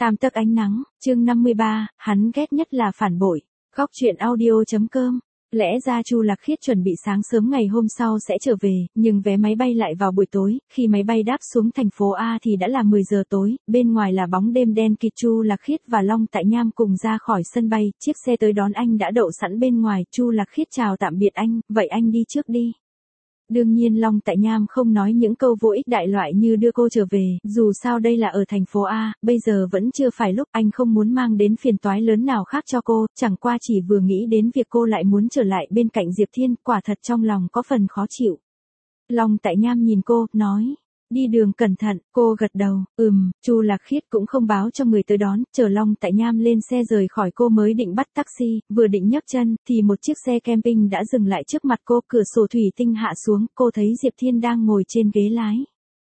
Tam tấc ánh nắng, chương 53, hắn ghét nhất là phản bội. Góc truyện audio.com. Lẽ ra Chu Lạc Khiết chuẩn bị sáng sớm ngày hôm sau sẽ trở về, nhưng vé máy bay lại vào buổi tối, khi máy bay đáp xuống thành phố A thì đã là 10 giờ tối, bên ngoài là bóng đêm đen kịt. Chu Lạc Khiết và Long Tại Nham cùng ra khỏi sân bay, chiếc xe tới đón anh đã đậu sẵn bên ngoài. Chu Lạc Khiết chào tạm biệt anh, vậy anh đi trước đi. Đương nhiên Long Tại Nham không nói những câu vô ích đại loại như đưa cô trở về, dù sao đây là ở thành phố A, bây giờ vẫn chưa phải lúc, anh không muốn mang đến phiền toái lớn nào khác cho cô, chẳng qua chỉ vừa nghĩ đến việc cô lại muốn trở lại bên cạnh Diệp Thiên, quả thật trong lòng có phần khó chịu. Long Tại Nham nhìn cô, nói, đi đường cẩn thận, cô gật đầu, Chu Lạc Khiết cũng không báo cho người tới đón, chờ Long Tại Nham lên xe rời khỏi cô mới định bắt taxi, vừa định nhấc chân, thì một chiếc xe camping đã dừng lại trước mặt cô, cửa sổ thủy tinh hạ xuống, cô thấy Diệp Thiên đang ngồi trên ghế lái.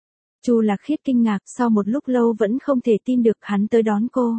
Chu Lạc Khiết kinh ngạc, sau một lúc lâu vẫn không thể tin được hắn tới đón cô.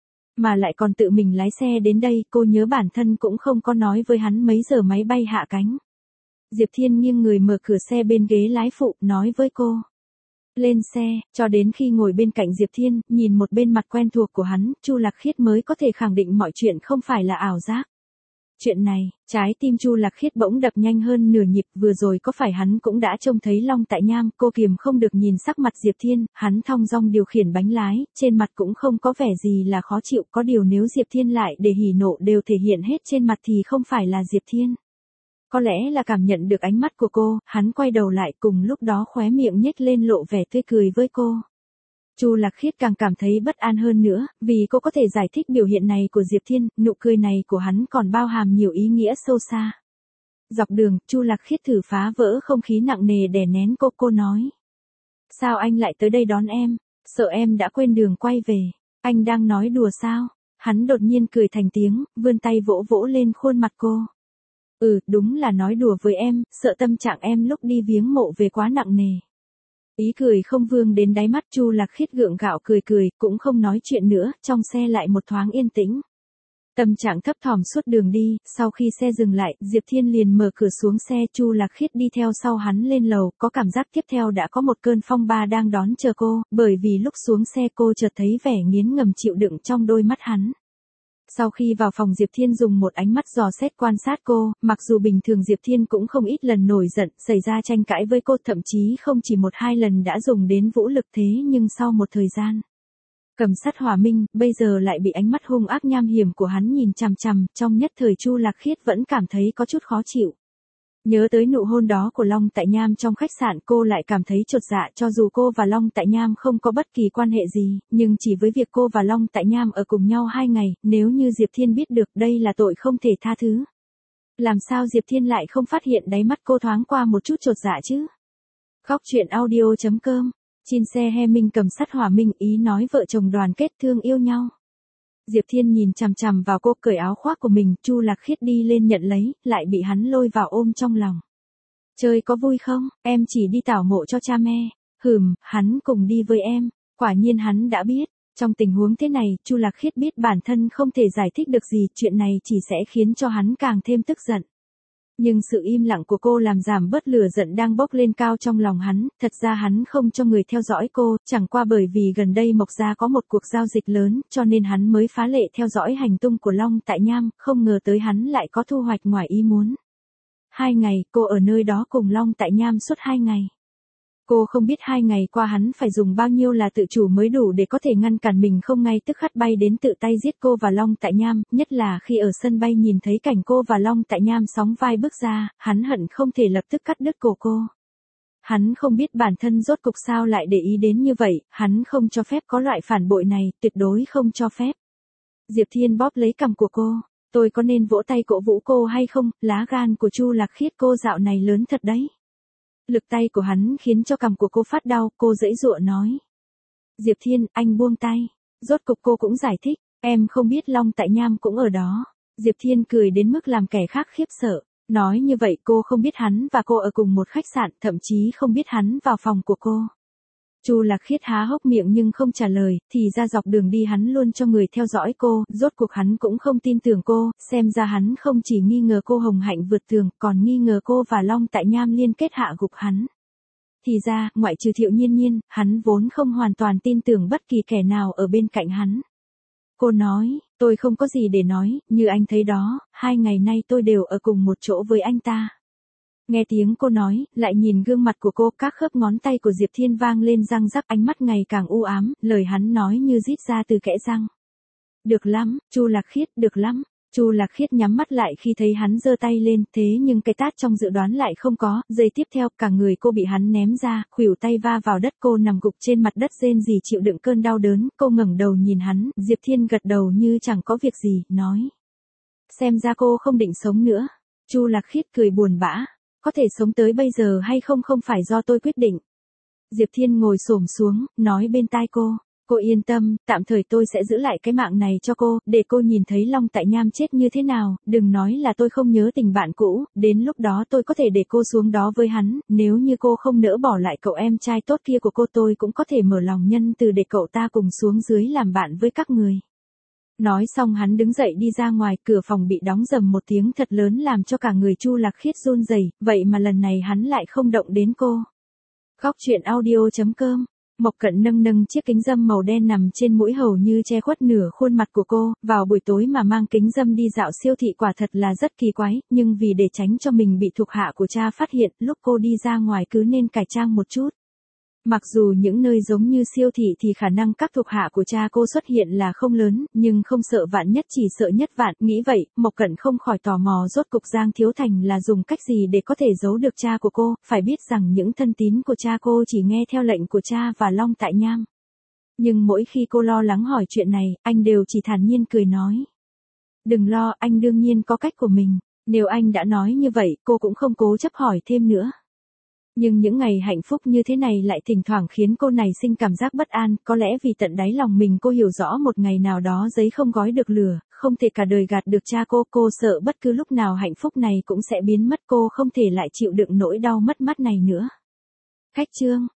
Mà lại còn tự mình lái xe đến đây, cô nhớ bản thân cũng không có nói với hắn mấy giờ máy bay hạ cánh. Diệp Thiên nghiêng người mở cửa xe bên ghế lái phụ, nói với cô. Lên xe, cho đến khi ngồi bên cạnh Diệp Thiên, nhìn một bên mặt quen thuộc của hắn, Chu Lạc Khiết mới có thể khẳng định mọi chuyện không phải là ảo giác. Chuyện này, trái tim Chu Lạc Khiết bỗng đập nhanh hơn nửa nhịp, vừa rồi có phải hắn cũng đã trông thấy Long Tại Nham, cô kiềm không được nhìn sắc mặt Diệp Thiên, hắn thong dong điều khiển bánh lái, trên mặt cũng không có vẻ gì là khó chịu, có điều nếu Diệp Thiên lại để hỉ nộ đều thể hiện hết trên mặt thì không phải là Diệp Thiên. Có lẽ là cảm nhận được ánh mắt của cô, hắn quay đầu lại, cùng lúc đó khóe miệng nhếch lên lộ vẻ tươi cười với cô. Chu Lạc Khiết càng cảm thấy bất an hơn nữa, vì cô có thể giải thích biểu hiện này của Diệp Thiên, nụ cười này của hắn còn bao hàm nhiều ý nghĩa sâu xa. Dọc đường, Chu Lạc Khiết thử phá vỡ không khí nặng nề đè nén cô nói. Sao anh lại tới đây đón em? Sợ em đã quên đường quay về. Anh đang nói đùa sao? Hắn đột nhiên cười thành tiếng, vươn tay vỗ vỗ lên khuôn mặt cô. Đúng là nói đùa với em, sợ tâm trạng em lúc đi viếng mộ về quá nặng nề. Ý cười không vương đến đáy mắt. Chu Lạc Khiết gượng gạo cười, cũng không nói chuyện nữa, trong xe lại một thoáng yên tĩnh. Tâm trạng thấp thỏm suốt đường đi, sau khi xe dừng lại, Diệp Thiên liền mở cửa xuống xe, Chu Lạc Khiết đi theo sau hắn lên lầu, có cảm giác tiếp theo đã có một cơn phong ba đang đón chờ cô, bởi vì lúc xuống xe cô chợt thấy vẻ nghiến ngầm chịu đựng trong đôi mắt hắn. Sau khi vào phòng Diệp Thiên dùng một ánh mắt dò xét quan sát cô, mặc dù bình thường Diệp Thiên cũng không ít lần nổi giận, xảy ra tranh cãi với cô, thậm chí không chỉ một hai lần đã dùng đến vũ lực, thế nhưng sau một thời gian cầm sắt hỏa minh, bây giờ lại bị ánh mắt hung ác nham hiểm của hắn nhìn chằm chằm, trong nhất thời Chu Lạc Khiết vẫn cảm thấy có chút khó chịu. Nhớ tới nụ hôn đó của Long Tại Nham trong khách sạn, cô lại cảm thấy chột dạ, cho dù cô và Long Tại Nham không có bất kỳ quan hệ gì, nhưng chỉ với việc cô và Long Tại Nham ở cùng nhau 2 ngày, nếu như Diệp Thiên biết được, đây là tội không thể tha thứ. Làm sao Diệp Thiên lại không phát hiện đáy mắt cô thoáng qua một chút chột dạ chứ? Góc truyện audio.com. Trên xe Heming cầm sắt hỏa minh, ý nói vợ chồng đoàn kết thương yêu nhau. Diệp Thiên nhìn chằm chằm vào cô, cởi áo khoác của mình, Chu Lạc Khiết đi lên nhận lấy, lại bị hắn lôi vào ôm trong lòng. Chơi có vui không? Em chỉ đi tảo mộ cho cha mẹ. Hắn cùng đi với em. Quả nhiên hắn đã biết. Trong tình huống thế này, Chu Lạc Khiết biết bản thân không thể giải thích được gì, chuyện này chỉ sẽ khiến cho hắn càng thêm tức giận. Nhưng sự im lặng của cô làm giảm bớt lửa giận đang bốc lên cao trong lòng hắn, thật ra hắn không cho người theo dõi cô, chẳng qua bởi vì gần đây Mộc Gia có một cuộc giao dịch lớn, cho nên hắn mới phá lệ theo dõi hành tung của Long Tại Nham, không ngờ tới hắn lại có thu hoạch ngoài ý muốn. 2 ngày, cô ở nơi đó cùng Long Tại Nham suốt 2 ngày. Cô không biết 2 ngày qua hắn phải dùng bao nhiêu là tự chủ mới đủ để có thể ngăn cản mình không ngay tức khắc bay đến tự tay giết cô và Long Tại Nham, nhất là khi ở sân bay nhìn thấy cảnh cô và Long Tại Nham sóng vai bước ra, hắn hận không thể lập tức cắt đứt cổ cô. Hắn không biết bản thân rốt cục sao lại để ý đến như vậy, hắn không cho phép có loại phản bội này, tuyệt đối không cho phép. Diệp Thiên bóp lấy cằm của cô, tôi có nên vỗ tay cổ vũ cô hay không? Lá gan của Chu Lạc Khiết cô dạo này lớn thật đấy. Lực tay của hắn khiến cho cằm của cô phát đau, cô giãy giụa nói. Diệp Thiên, anh buông tay. Rốt cục cô cũng giải thích, em không biết Long Tại Nham cũng ở đó. Diệp Thiên cười đến mức làm kẻ khác khiếp sợ. Nói như vậy cô không biết hắn và cô ở cùng một khách sạn, thậm chí không biết hắn vào phòng của cô. Chu Lạc Khiết há hốc miệng nhưng không trả lời, thì ra dọc đường đi hắn luôn cho người theo dõi cô, rốt cuộc hắn cũng không tin tưởng cô, xem ra hắn không chỉ nghi ngờ cô hồng hạnh vượt tường, còn nghi ngờ cô và Long Tại Nham liên kết hạ gục hắn. Thì ra, ngoại trừ Thiệu Nhiên Nhiên, hắn vốn không hoàn toàn tin tưởng bất kỳ kẻ nào ở bên cạnh hắn. Cô nói, tôi không có gì để nói, như anh thấy đó, 2 ngày nay tôi đều ở cùng một chỗ với anh ta. Nghe tiếng cô nói, lại nhìn gương mặt của cô, các khớp ngón tay của Diệp Thiên vang lên răng rắc, ánh mắt ngày càng u ám, lời hắn nói như rít ra từ kẽ răng. Được lắm, Chu Lạc Khiết, được lắm. Chu Lạc Khiết nhắm mắt lại khi thấy hắn giơ tay lên, thế nhưng cái tát trong dự đoán lại không có, giây tiếp theo, cả người cô bị hắn ném ra, khuỷu tay va vào đất, cô nằm gục trên mặt đất rên rỉ chịu đựng cơn đau đớn, cô ngẩng đầu nhìn hắn, Diệp Thiên gật đầu như chẳng có việc gì, nói. Xem ra cô không định sống nữa. Chu Lạc Khiết cười buồn bã, có thể sống tới bây giờ hay không không phải do tôi quyết định. Diệp Thiên ngồi xổm xuống, nói bên tai cô yên tâm, tạm thời tôi sẽ giữ lại cái mạng này cho cô, để cô nhìn thấy Long Tại Nham chết như thế nào, đừng nói là tôi không nhớ tình bạn cũ, đến lúc đó tôi có thể để cô xuống đó với hắn, nếu như cô không nỡ bỏ lại cậu em trai tốt kia của cô tôi cũng có thể mở lòng nhân từ để cậu ta cùng xuống dưới làm bạn với các người. Nói xong hắn đứng dậy đi ra ngoài, cửa phòng bị đóng rầm một tiếng thật lớn làm cho cả người Chu Lạc Khiết run rẩy, vậy mà lần này hắn lại không động đến cô. Góc truyện audio.com. Mộc Cận nâng nâng chiếc kính râm màu đen nằm trên mũi hầu như che khuất nửa khuôn mặt của cô, vào buổi tối mà mang kính râm đi dạo siêu thị quả thật là rất kỳ quái, nhưng vì để tránh cho mình bị thuộc hạ của cha phát hiện, lúc cô đi ra ngoài cứ nên cải trang một chút. Mặc dù những nơi giống như siêu thị thì khả năng các thuộc hạ của cha cô xuất hiện là không lớn, nhưng không sợ vạn nhất chỉ sợ nhất vạn, nghĩ vậy, Mộc Cận không khỏi tò mò rốt cục Giang Thiếu Thành là dùng cách gì để có thể giấu được cha của cô, phải biết rằng những thân tín của cha cô chỉ nghe theo lệnh của cha và Long Tại Nham. Nhưng mỗi khi cô lo lắng hỏi chuyện này, anh đều chỉ thản nhiên cười nói. Đừng lo, anh đương nhiên có cách của mình, nếu anh đã nói như vậy, cô cũng không cố chấp hỏi thêm nữa. Nhưng những ngày hạnh phúc như thế này lại thỉnh thoảng khiến cô này sinh cảm giác bất an, có lẽ vì tận đáy lòng mình cô hiểu rõ một ngày nào đó giấy không gói được lửa, không thể cả đời gạt được cha cô sợ bất cứ lúc nào hạnh phúc này cũng sẽ biến mất, cô không thể lại chịu đựng nỗi đau mất mát này nữa. Khách chương